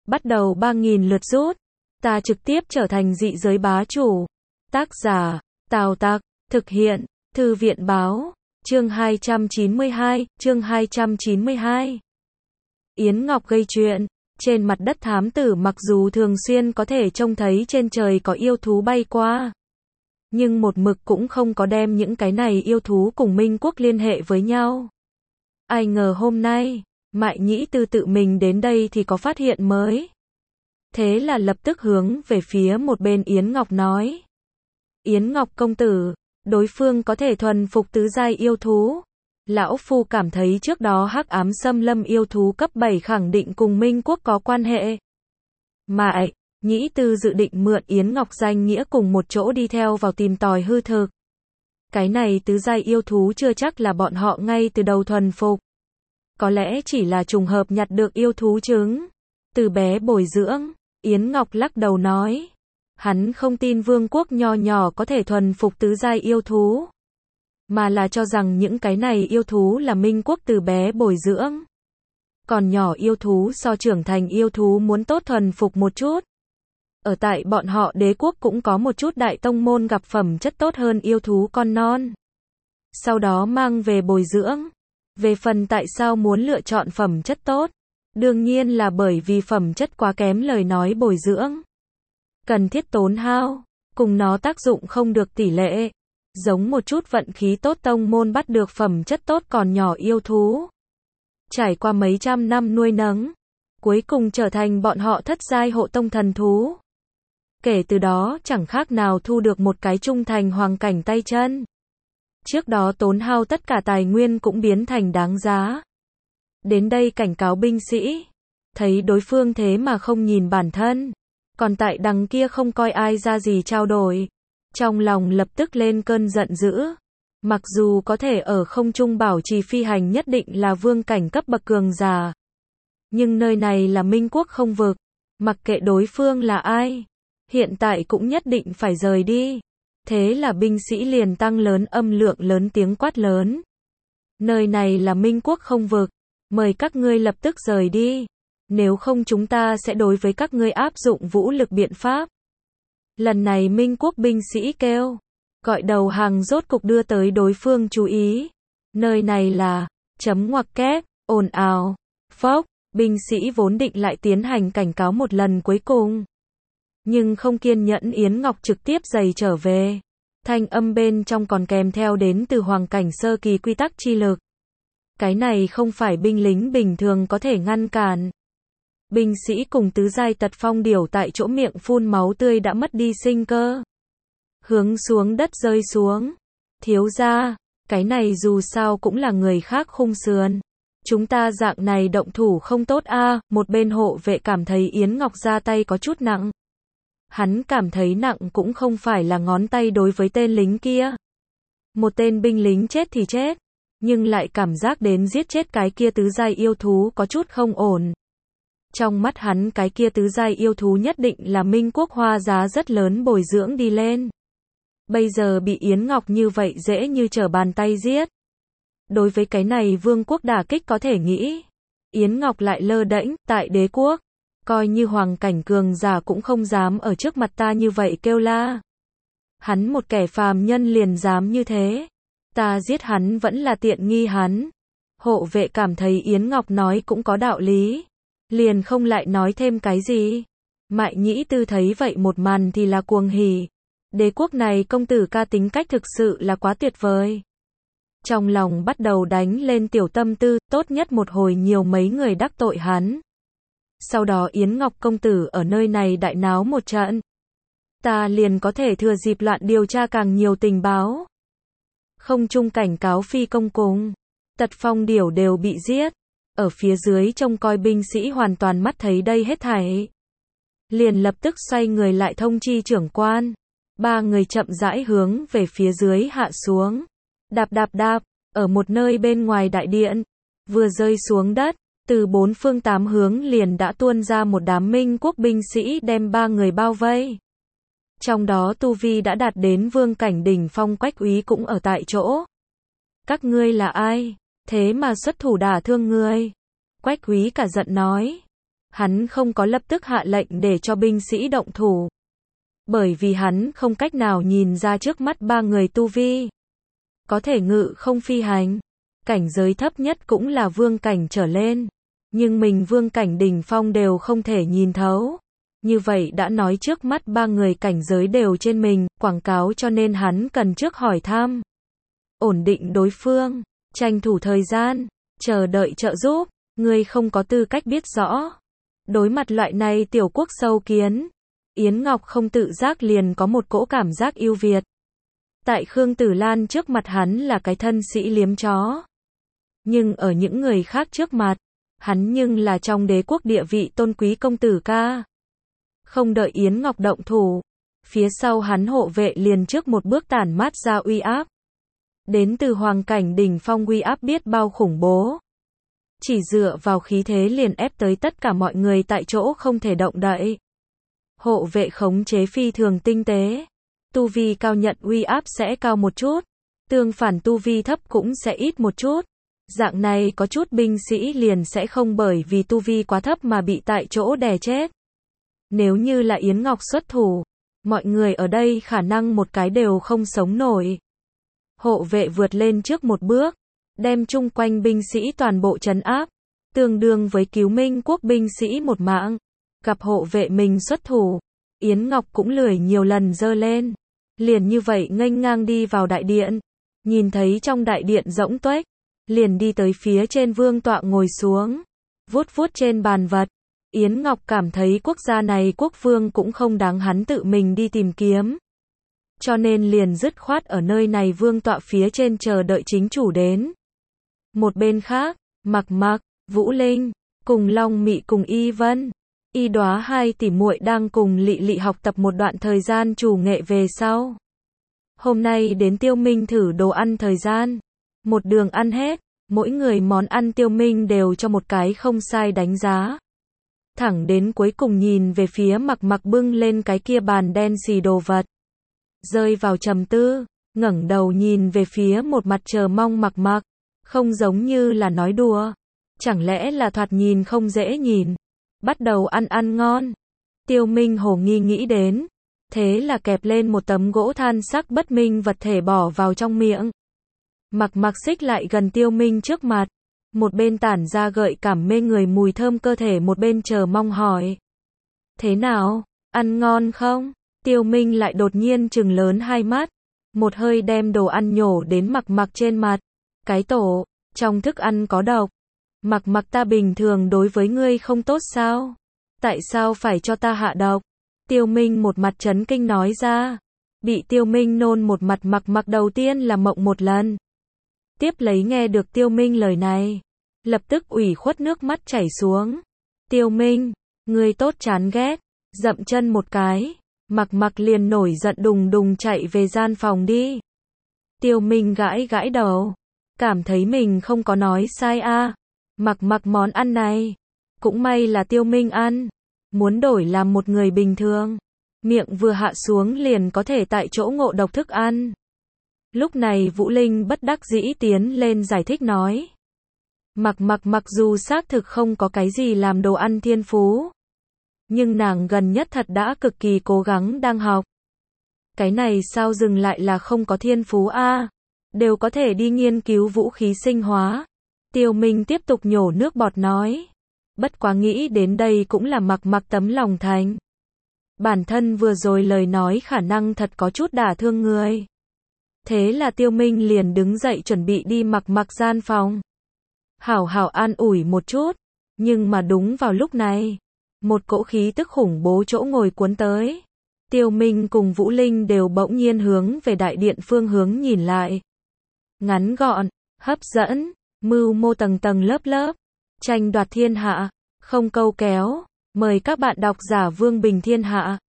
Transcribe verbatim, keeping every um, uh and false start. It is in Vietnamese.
bắt đầu ba nghìn lượt rút. Ta trực tiếp trở thành dị giới bá chủ. Tác giả, Tào Tặc, thực hiện, Thư viện báo, chương hai trăm chín mươi hai, chương hai trăm chín mươi hai. Yến Ngọc gây chuyện. Trên mặt đất thám tử mặc dù thường xuyên có thể trông thấy trên trời có yêu thú bay qua, nhưng một mực cũng không có đem những cái này yêu thú cùng Minh Quốc liên hệ với nhau. Ai ngờ hôm nay, Mại Nhĩ Tư tự mình đến đây thì có phát hiện mới. Thế là lập tức hướng về phía một bên Yến Ngọc nói. Yến Ngọc công tử, đối phương có thể thuần phục tứ giai yêu thú. Lão Phu cảm thấy trước đó hắc ám xâm lâm yêu thú cấp bảy khẳng định cùng Minh Quốc có quan hệ. Mại Nhĩ Tư dự định mượn Yến Ngọc danh nghĩa cùng một chỗ đi theo vào tìm tòi hư thực. Cái này tứ giai yêu thú chưa chắc là bọn họ ngay từ đầu thuần phục. Có lẽ chỉ là trùng hợp nhặt được yêu thú trứng. Từ bé bồi dưỡng, Yến Ngọc lắc đầu nói. Hắn không tin vương quốc nho nhỏ có thể thuần phục tứ giai yêu thú, mà là cho rằng những cái này yêu thú là Minh Quốc từ bé bồi dưỡng. Còn nhỏ yêu thú so trưởng thành yêu thú muốn tốt thuần phục một chút. Ở tại bọn họ đế quốc cũng có một chút đại tông môn gặp phẩm chất tốt hơn yêu thú con non, sau đó mang về bồi dưỡng. Về phần tại sao muốn lựa chọn phẩm chất tốt, đương nhiên là bởi vì phẩm chất quá kém lời nói bồi dưỡng cần thiết tốn hao, cùng nó tác dụng không được tỷ lệ. Giống một chút vận khí tốt tông môn bắt được phẩm chất tốt còn nhỏ yêu thú, trải qua mấy trăm năm nuôi nấng, cuối cùng trở thành bọn họ thất giai hộ tông thần thú. Kể từ đó chẳng khác nào thu được một cái trung thành hoàng cảnh tay chân. Trước đó tốn hao tất cả tài nguyên cũng biến thành đáng giá. Đến đây cảnh cáo binh sĩ, thấy đối phương thế mà không nhìn bản thân, còn tại đằng kia không coi ai ra gì trao đổi. Trong lòng lập tức lên cơn giận dữ. Mặc dù có thể ở không trung bảo trì phi hành nhất định là vương cảnh cấp bậc cường giả, nhưng nơi này là Minh Quốc không vực, mặc kệ đối phương là ai, hiện tại cũng nhất định phải rời đi. Thế là binh sĩ liền tăng lớn âm lượng lớn tiếng quát lớn. Nơi này là Minh Quốc không vực, mời các ngươi lập tức rời đi, nếu không chúng ta sẽ đối với các ngươi áp dụng vũ lực biện pháp. Lần này Minh Quốc binh sĩ kêu gọi đầu hàng rốt cục đưa tới đối phương chú ý. Nơi này là chấm ngoặc kép, ồn ào, phốc, binh sĩ vốn định lại tiến hành cảnh cáo một lần cuối cùng, nhưng không kiên nhẫn Yến Ngọc trực tiếp giày trở về. Thanh âm bên trong còn kèm theo đến từ hoàng cảnh sơ kỳ quy tắc chi lực. Cái này không phải binh lính bình thường có thể ngăn cản. Binh sĩ cùng tứ giai tật phong điểu tại chỗ miệng phun máu tươi đã mất đi sinh cơ, hướng xuống đất rơi xuống. Thiếu gia, cái này dù sao cũng là người khác khung sườn, chúng ta dạng này động thủ không tốt a. À, một bên hộ vệ cảm thấy Yến Ngọc ra tay có chút nặng. Hắn cảm thấy nặng cũng không phải là ngón tay đối với tên lính kia. Một tên binh lính chết thì chết, nhưng lại cảm giác đến giết chết cái kia tứ giai yêu thú có chút không ổn. Trong mắt hắn cái kia tứ giai yêu thú nhất định là Minh Quốc hoa giá rất lớn bồi dưỡng đi lên. Bây giờ bị Yến Ngọc như vậy dễ như trở bàn tay giết. Đối với cái này vương quốc đả kích có thể nghĩ. Yến Ngọc lại lơ đễnh, tại đế quốc, coi như hoàng cảnh cường giả cũng không dám ở trước mặt ta như vậy kêu la. Hắn một kẻ phàm nhân liền dám như thế. Ta giết hắn vẫn là tiện nghi hắn. Hộ vệ cảm thấy Yến Ngọc nói cũng có đạo lý, liền không lại nói thêm cái gì. Mại Nhĩ Tư thấy vậy một màn thì là cuồng hỉ. Đế quốc này công tử ca tính cách thực sự là quá tuyệt vời. Trong lòng bắt đầu đánh lên tiểu tâm tư, tốt nhất một hồi nhiều mấy người đắc tội hắn. Sau đó Yến Ngọc công tử ở nơi này đại náo một trận, ta liền có thể thừa dịp loạn điều tra càng nhiều tình báo. Không trung cảnh cáo phi công cùng tật phong điểu đều bị giết. Ở phía dưới trông coi binh sĩ hoàn toàn mắt thấy đây hết thảy, liền lập tức xoay người lại thông chi trưởng quan. Ba người chậm rãi hướng về phía dưới hạ xuống. Đạp đạp đạp, ở một nơi bên ngoài đại điện, vừa rơi xuống đất, từ bốn phương tám hướng liền đã tuôn ra một đám Minh Quốc binh sĩ đem ba người bao vây. Trong đó tu vi đã đạt đến vương cảnh đỉnh phong Quách úy cũng ở tại chỗ. Các ngươi là ai? Thế mà xuất thủ đả thương người. Quách úy cả giận nói. Hắn không có lập tức hạ lệnh để cho binh sĩ động thủ. Bởi vì hắn không cách nào nhìn ra trước mắt ba người tu vi. Có thể ngự không phi hành. Cảnh giới thấp nhất cũng là vương cảnh trở lên. Nhưng mình vương cảnh đỉnh phong đều không thể nhìn thấu. Như vậy đã nói trước mắt ba người cảnh giới đều trên mình, quảng cáo cho nên hắn cần trước hỏi thăm. Ổn định đối phương, tranh thủ thời gian, chờ đợi trợ giúp, người không có tư cách biết rõ. Đối mặt loại này tiểu quốc sâu kiến, Yến Ngọc không tự giác liền có một cỗ cảm giác yêu Việt. Tại Khương Tử Lan trước mặt hắn là cái thân sĩ liếm chó. Nhưng ở những người khác trước mặt, hắn nhưng là trong đế quốc địa vị tôn quý công tử ca. Không đợi Yến Ngọc động thủ, phía sau hắn hộ vệ liền trước một bước tản mát ra uy áp. Đến từ hoàng cảnh đỉnh phong uy áp biết bao khủng bố. Chỉ dựa vào khí thế liền ép tới tất cả mọi người tại chỗ không thể động đậy. Hộ vệ khống chế phi thường tinh tế. Tu vi cao nhận uy áp sẽ cao một chút. Tương phản tu vi thấp cũng sẽ ít một chút. Dạng này có chút binh sĩ liền sẽ không bởi vì tu vi quá thấp mà bị tại chỗ đè chết. Nếu như là Yến Ngọc xuất thủ, mọi người ở đây khả năng một cái đều không sống nổi. Hộ vệ vượt lên trước một bước, đem chung quanh binh sĩ toàn bộ trấn áp, tương đương với cứu Minh quốc binh sĩ một mạng. Gặp hộ vệ mình xuất thủ, Yến Ngọc cũng lười nhiều lần giơ lên, liền như vậy nghênh ngang đi vào đại điện, nhìn thấy trong đại điện rỗng tuếch, liền đi tới phía trên vương tọa ngồi xuống, vuốt vuốt trên bàn vật. Yến Ngọc cảm thấy quốc gia này quốc vương cũng không đáng hắn tự mình đi tìm kiếm. Cho nên liền dứt khoát ở nơi này vương tọa phía trên chờ đợi chính chủ đến. Một bên khác, Mặc Mặc, Vũ Linh, cùng Long Mị cùng Y Vân, Y Đóa hai tỷ muội đang cùng Lị Lị học tập một đoạn thời gian chủ nghệ về sau. Hôm nay đến Tiêu Minh thử đồ ăn thời gian. Một đường ăn hết, mỗi người món ăn Tiêu Minh đều cho một cái không sai đánh giá. Thẳng đến cuối cùng nhìn về phía Mặc Mặc bưng lên cái kia bàn đen xì đồ vật. Rơi vào trầm tư, ngẩng đầu nhìn về phía một mặt chờ mong Mặc Mặc, không giống như là nói đùa. Chẳng lẽ là thoạt nhìn không dễ nhìn. Bắt đầu ăn ăn ngon. Tiêu Minh hồ nghi nghĩ đến. Thế là kẹp lên một tấm gỗ than sắc bất minh vật thể bỏ vào trong miệng. Mặc Mặc xích lại gần Tiêu Minh trước mặt. Một bên tản ra gợi cảm mê người mùi thơm cơ thể, một bên chờ mong hỏi. Thế nào, ăn ngon không? Tiêu Minh lại đột nhiên trừng lớn hai mắt. Một hơi đem đồ ăn nhổ đến Mặc Mặc trên mặt. Cái tổ, trong thức ăn có độc. Mặc Mặc, ta bình thường đối với ngươi không tốt sao? Tại sao phải cho ta hạ độc? Tiêu Minh một mặt chấn kinh nói ra. Bị Tiêu Minh nôn một mặt, Mặc Mặc đầu tiên là mộng một lần. Tiếp lấy nghe được Tiêu Minh lời này, lập tức ủy khuất nước mắt chảy xuống. Tiêu Minh, ngươi tốt chán ghét. Dậm chân một cái, Mặc Mặc liền nổi giận đùng đùng chạy về gian phòng đi. Tiêu Minh gãi gãi đầu, cảm thấy mình không có nói sai a. À. Mặc Mặc món ăn này, cũng may là Tiêu Minh ăn. Muốn đổi làm một người bình thường, miệng vừa hạ xuống liền có thể tại chỗ ngộ độc thức ăn. Lúc này Vũ Linh bất đắc dĩ tiến lên giải thích nói. Mặc Mặc mặc dù xác thực không có cái gì làm đồ ăn thiên phú, nhưng nàng gần nhất thật đã cực kỳ cố gắng đang học. Cái này sao dừng lại là không có thiên phú a? À? Đều có thể đi nghiên cứu vũ khí sinh hóa. Tiêu Minh tiếp tục nhổ nước bọt nói. Bất quá nghĩ đến đây cũng là Mặc Mặc tấm lòng thành. Bản thân vừa rồi lời nói khả năng thật có chút đả thương người. Thế là Tiêu Minh liền đứng dậy chuẩn bị đi Mặc Mặc gian phòng. Hảo hảo an ủi một chút. Nhưng mà đúng vào lúc này, một cỗ khí tức khủng bố chỗ ngồi cuốn tới. Tiêu Minh cùng Vũ Linh đều bỗng nhiên hướng về đại điện phương hướng nhìn lại. Ngắn gọn, hấp dẫn, mưu mô tầng tầng lớp lớp, tranh đoạt thiên hạ, không câu kéo. Mời các bạn đọc giả Vương Bình Thiên Hạ.